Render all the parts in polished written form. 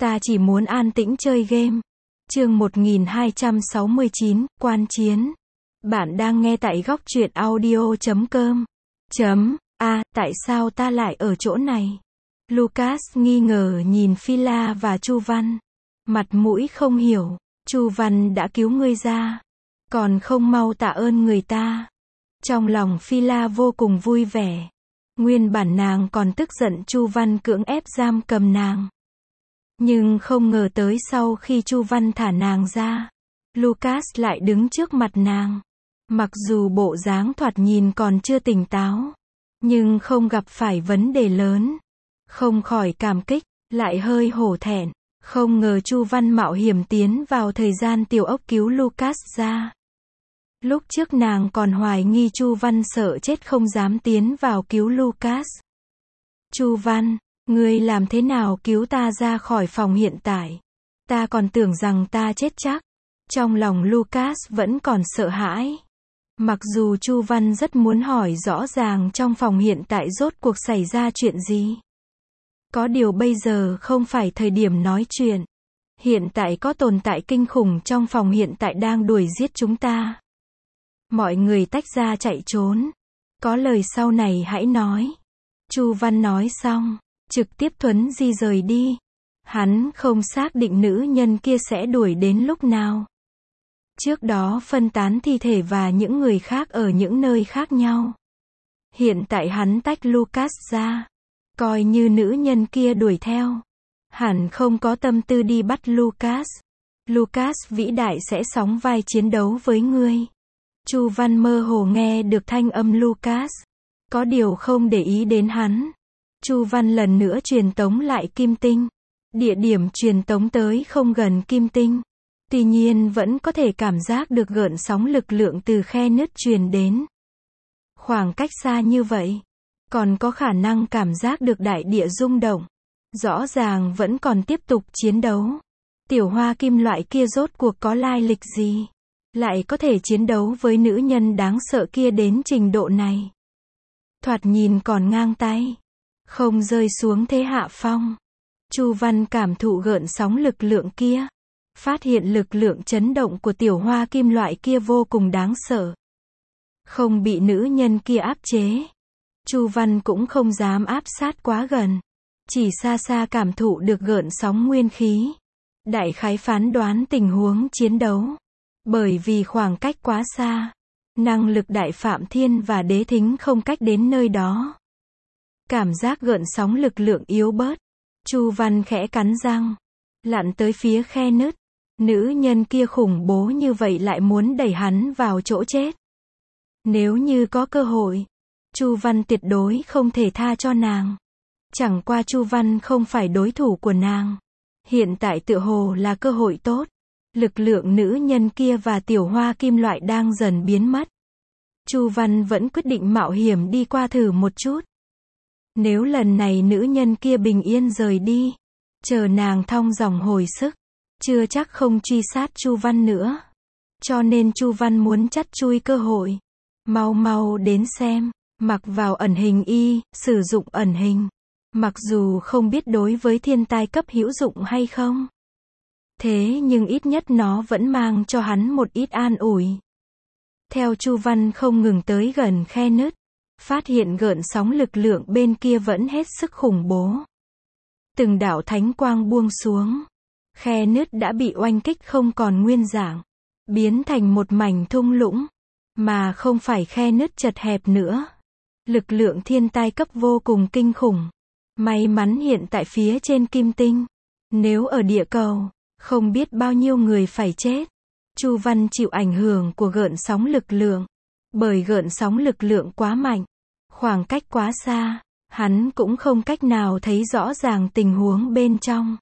Ta chỉ muốn an tĩnh chơi game. Chương 1269, Quan chiến. Bạn đang nghe tại góc truyện audio.com. Tại sao ta lại ở chỗ này? Lucas nghi ngờ nhìn Phila và Chu Văn. Mặt mũi không hiểu, Chu Văn đã cứu ngươi ra, còn không mau tạ ơn người ta. Trong lòng Phila vô cùng vui vẻ. Nguyên bản nàng còn tức giận Chu Văn cưỡng ép giam cầm nàng. Nhưng không ngờ tới sau khi Chu Văn thả nàng ra, Lucas lại đứng trước mặt nàng. Mặc dù bộ dáng thoạt nhìn còn chưa tỉnh táo, nhưng không gặp phải vấn đề lớn. Không khỏi cảm kích, lại hơi hổ thẹn. Không ngờ Chu Văn mạo hiểm tiến vào thời gian tiểu ốc cứu Lucas ra. Lúc trước nàng còn hoài nghi Chu Văn sợ chết không dám tiến vào cứu Lucas. Chu Văn, ngươi làm thế nào cứu ta ra khỏi phòng hiện tại? Ta còn tưởng rằng ta chết chắc. Trong lòng Lucas vẫn còn sợ hãi. Mặc dù Chu Văn rất muốn hỏi rõ ràng trong phòng hiện tại rốt cuộc xảy ra chuyện gì. Có điều bây giờ không phải thời điểm nói chuyện. Hiện tại có tồn tại kinh khủng trong phòng hiện tại đang đuổi giết chúng ta. Mọi người tách ra chạy trốn. Có lời sau này hãy nói. Chu Văn nói xong, trực tiếp thuấn di rời đi. Hắn không xác định nữ nhân kia sẽ đuổi đến lúc nào. Trước đó phân tán thi thể và những người khác ở những nơi khác nhau. Hiện tại hắn tách Lucas ra. Coi như nữ nhân kia đuổi theo, hẳn không có tâm tư đi bắt Lucas. Lucas vĩ đại sẽ sóng vai chiến đấu với ngươi. Chu Văn mơ hồ nghe được thanh âm Lucas. Có điều không để ý đến hắn. Chu Văn lần nữa truyền tống lại Kim Tinh. Địa điểm truyền tống tới không gần Kim Tinh. Tuy nhiên vẫn có thể cảm giác được gợn sóng lực lượng từ khe nứt truyền đến. Khoảng cách xa như vậy, còn có khả năng cảm giác được đại địa rung động. Rõ ràng vẫn còn tiếp tục chiến đấu. Tiểu hoa kim loại kia rốt cuộc có lai lịch gì? Lại có thể chiến đấu với nữ nhân đáng sợ kia đến trình độ này. Thoạt nhìn còn ngang tay. Không rơi xuống thế hạ phong. Chu Văn cảm thụ gợn sóng lực lượng kia. Phát hiện lực lượng chấn động của tiểu hoa kim loại kia vô cùng đáng sợ. Không bị nữ nhân kia áp chế. Chu Văn cũng không dám áp sát quá gần. Chỉ xa xa cảm thụ được gợn sóng nguyên khí. Đại khái phán đoán tình huống chiến đấu. Bởi vì khoảng cách quá xa, năng lực đại phạm thiên và đế thính không cách đến nơi đó. Cảm giác gợn sóng lực lượng yếu bớt. Chu Văn khẽ cắn răng, lặn tới phía khe nứt. Nữ nhân kia khủng bố như vậy lại muốn đẩy hắn vào chỗ chết. Nếu như có cơ hội, Chu Văn tuyệt đối không thể tha cho nàng. Chẳng qua Chu Văn không phải đối thủ của nàng. Hiện tại tựa hồ là cơ hội tốt. Lực lượng nữ nhân kia và tiểu hoa kim loại đang dần biến mất. Chu Văn vẫn quyết định mạo hiểm đi qua thử một chút. Nếu lần này nữ nhân kia bình yên rời đi, chờ nàng thong dòng hồi sức, chưa chắc không truy sát Chu Văn nữa. Cho nên Chu Văn muốn chắt chui cơ hội. Mau mau đến xem. Mặc vào ẩn hình y, sử dụng ẩn hình. Mặc dù không biết đối với thiên tai cấp hữu dụng hay không. Thế nhưng ít nhất nó vẫn mang cho hắn một ít an ủi. Theo Chu Văn không ngừng tới gần khe nứt. Phát hiện gợn sóng lực lượng bên kia vẫn hết sức khủng bố. Từng đạo thánh quang buông xuống. Khe nứt đã bị oanh kích không còn nguyên dạng. Biến thành một mảnh thung lũng. Mà không phải khe nứt chật hẹp nữa. Lực lượng thiên tai cấp vô cùng kinh khủng. May mắn hiện tại phía trên Kim Tinh. Nếu ở địa cầu, không biết bao nhiêu người phải chết. Chu Văn chịu ảnh hưởng của gợn sóng lực lượng. Bởi gợn sóng lực lượng quá mạnh. Khoảng cách quá xa, hắn cũng không cách nào thấy rõ ràng tình huống bên trong.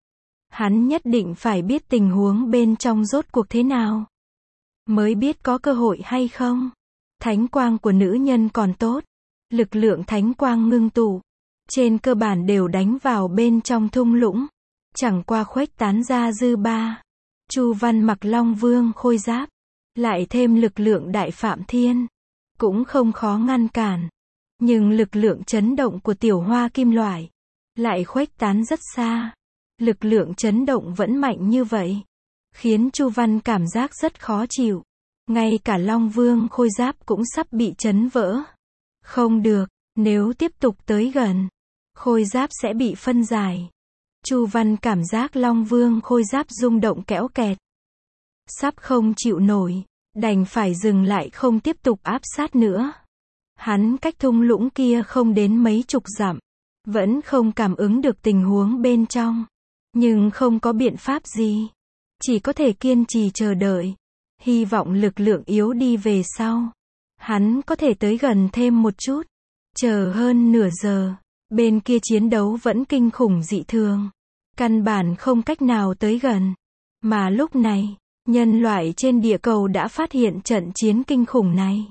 Hắn nhất định phải biết tình huống bên trong rốt cuộc thế nào. Mới biết có cơ hội hay không. Thánh quang của nữ nhân còn tốt. Lực lượng thánh quang ngưng tụ. Trên cơ bản đều đánh vào bên trong thung lũng. Chẳng qua khuếch tán ra dư ba. Chu Văn mặc Long Vương khôi giáp. Lại thêm lực lượng đại phạm thiên. Cũng không khó ngăn cản. Nhưng lực lượng chấn động của tiểu hoa kim loại. Lại khuếch tán rất xa. Lực lượng chấn động vẫn mạnh như vậy, khiến Chu Văn cảm giác rất khó chịu. Ngay cả Long Vương khôi giáp cũng sắp bị chấn vỡ. Không được, nếu tiếp tục tới gần, khôi giáp sẽ bị phân giải. Chu Văn cảm giác Long Vương khôi giáp rung động kéo kẹt. Sắp không chịu nổi, đành phải dừng lại không tiếp tục áp sát nữa. Hắn cách thung lũng kia không đến mấy chục dặm, vẫn không cảm ứng được tình huống bên trong. Nhưng không có biện pháp gì, chỉ có thể kiên trì chờ đợi, hy vọng lực lượng yếu đi về sau, hắn có thể tới gần thêm một chút. Chờ hơn nửa giờ, bên kia chiến đấu vẫn kinh khủng dị thường, căn bản không cách nào tới gần. Mà lúc này, nhân loại trên địa cầu đã phát hiện trận chiến kinh khủng này.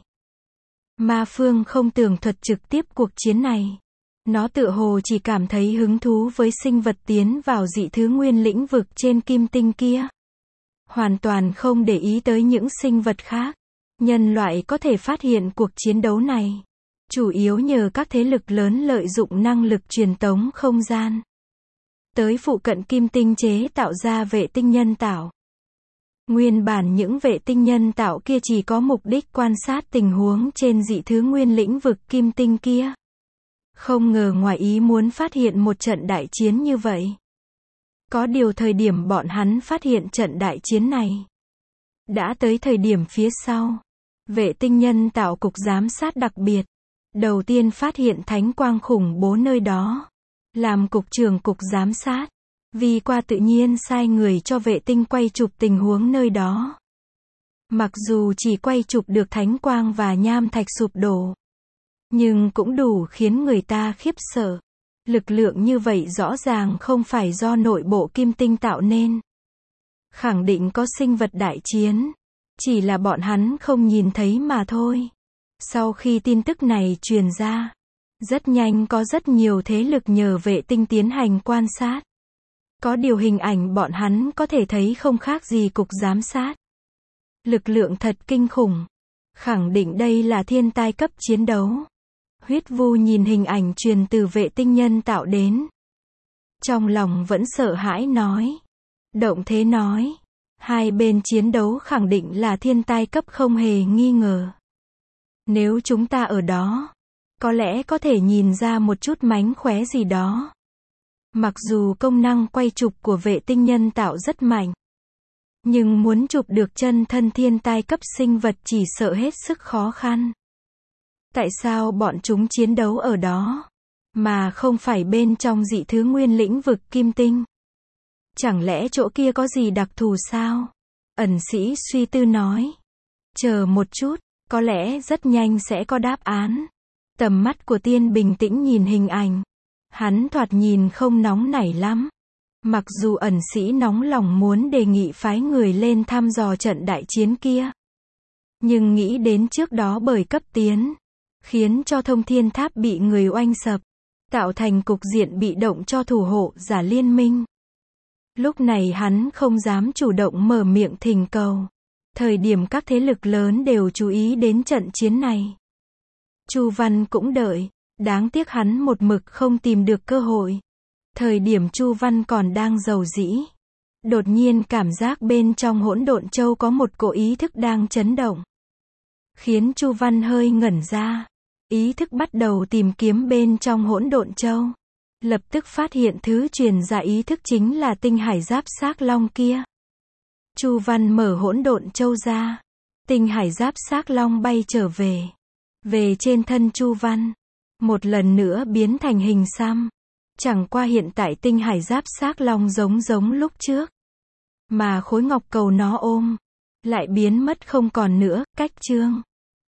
Ma Phương không tường thuật trực tiếp cuộc chiến này. Nó tựa hồ chỉ cảm thấy hứng thú với sinh vật tiến vào dị thứ nguyên lĩnh vực trên kim tinh kia. Hoàn toàn không để ý tới những sinh vật khác. Nhân loại có thể phát hiện cuộc chiến đấu này, chủ yếu nhờ các thế lực lớn lợi dụng năng lực truyền tống không gian tới phụ cận kim tinh chế tạo ra vệ tinh nhân tạo. Nguyên bản những vệ tinh nhân tạo kia chỉ có mục đích quan sát tình huống trên dị thứ nguyên lĩnh vực kim tinh kia. Không ngờ ngoài ý muốn phát hiện một trận đại chiến như vậy. Có điều thời điểm bọn hắn phát hiện trận đại chiến này, đã tới thời điểm phía sau. Vệ tinh nhân tạo cục giám sát đặc biệt, đầu tiên phát hiện thánh quang khủng bố nơi đó. Làm cục trưởng cục giám sát, vì qua tự nhiên sai người cho vệ tinh quay chụp tình huống nơi đó. Mặc dù chỉ quay chụp được thánh quang và nham thạch sụp đổ, nhưng cũng đủ khiến người ta khiếp sợ. Lực lượng như vậy rõ ràng không phải do nội bộ kim tinh tạo nên. Khẳng định có sinh vật đại chiến, chỉ là bọn hắn không nhìn thấy mà thôi. Sau khi tin tức này truyền ra, rất nhanh có rất nhiều thế lực nhờ vệ tinh tiến hành quan sát. Có điều hình ảnh bọn hắn có thể thấy không khác gì cục giám sát. Lực lượng thật kinh khủng. Khẳng định đây là thiên tai cấp chiến đấu. Huyết Vu nhìn hình ảnh truyền từ vệ tinh nhân tạo đến, trong lòng vẫn sợ hãi nói. Động Thế nói, hai bên chiến đấu khẳng định là thiên tai cấp không hề nghi ngờ. Nếu chúng ta ở đó, có lẽ có thể nhìn ra một chút mánh khóe gì đó. Mặc dù công năng quay chụp của vệ tinh nhân tạo rất mạnh, nhưng muốn chụp được chân thân thiên tai cấp sinh vật chỉ sợ hết sức khó khăn. Tại sao bọn chúng chiến đấu ở đó, mà không phải bên trong dị thứ nguyên lĩnh vực kim tinh? Chẳng lẽ chỗ kia có gì đặc thù sao? Ẩn sĩ suy tư nói. Chờ một chút, có lẽ rất nhanh sẽ có đáp án. Tầm mắt của Tiên bình tĩnh nhìn hình ảnh. Hắn thoạt nhìn không nóng nảy lắm. Mặc dù ẩn sĩ nóng lòng muốn đề nghị phái người lên thăm dò trận đại chiến kia, nhưng nghĩ đến trước đó bởi cấp tiến, khiến cho thông thiên tháp bị người oanh sập, tạo thành cục diện bị động cho thủ hộ giả liên minh. Lúc này hắn không dám chủ động mở miệng thỉnh cầu. Thời điểm các thế lực lớn đều chú ý đến trận chiến này, Chu Văn cũng đợi, đáng tiếc hắn một mực không tìm được cơ hội. Thời điểm Chu Văn còn đang giàu dĩ, đột nhiên cảm giác bên trong hỗn độn châu có một cỗ ý thức đang chấn động, khiến Chu Văn hơi ngẩn ra. Ý thức bắt đầu tìm kiếm bên trong hỗn độn châu, lập tức phát hiện thứ truyền ra ý thức chính là tinh hải giáp xác long kia. Chu Văn mở hỗn độn châu ra, tinh hải giáp xác long bay trở về, về trên thân Chu Văn, một lần nữa biến thành hình xăm. Chẳng qua hiện tại tinh hải giáp xác long giống lúc trước, mà khối ngọc cầu nó ôm lại biến mất không còn nữa. Cách chương